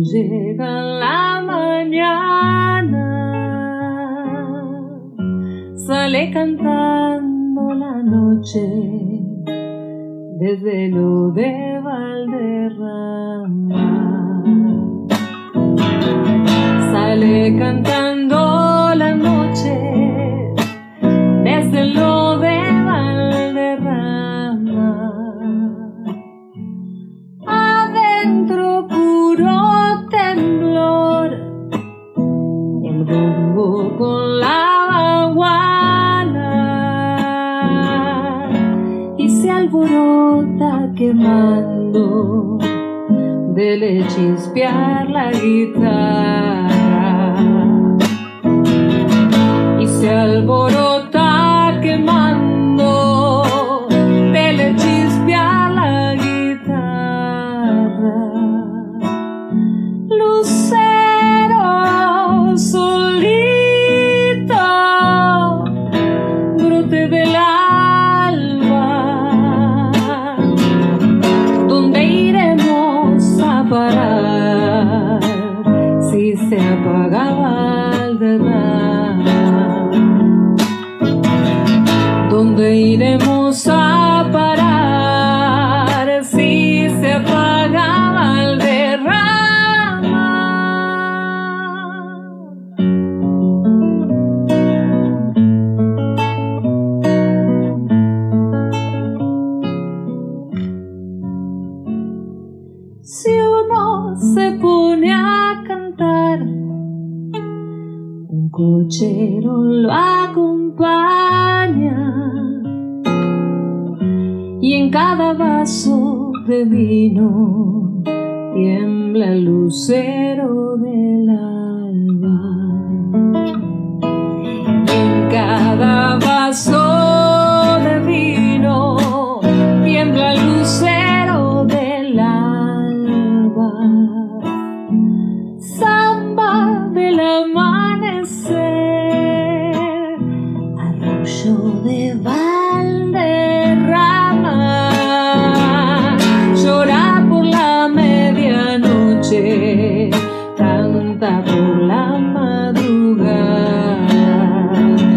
llega la mañana, sale cantando la noche desde lo de Valderrama. Sale cantando la noche desde lo de Valderrama. Adentro puro temblor, el bombo con la baguala, y se alborota quemando de chispear la guitarra, y se alborota quemando de chispear la guitarra. Lucero solito, brote del alba, ¿dónde iremos a parar si se apaga Valderrama? ¿Dónde iremos a parar si se apaga Valderrama? Si uno se pone a cantar, un cochero lo acompaña, y en cada vaso de vino tiembla el lucero del alba. Y en cada vaso de vino tiembla el lucero del alba. Samba del amanecer, arroyo de Valderrama, llora por la medianoche, canta por la madrugada,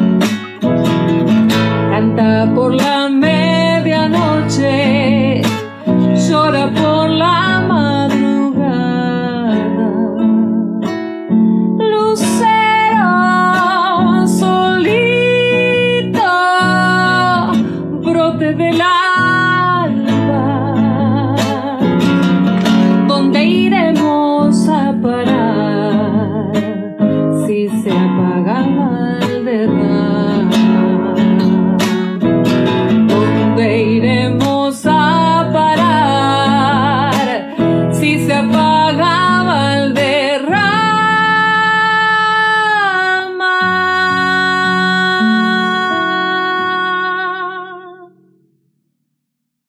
canta por la medianoche, llora por la madrugada. Lucero solito, brote del alba, ¿dónde iremos a parar si se apaga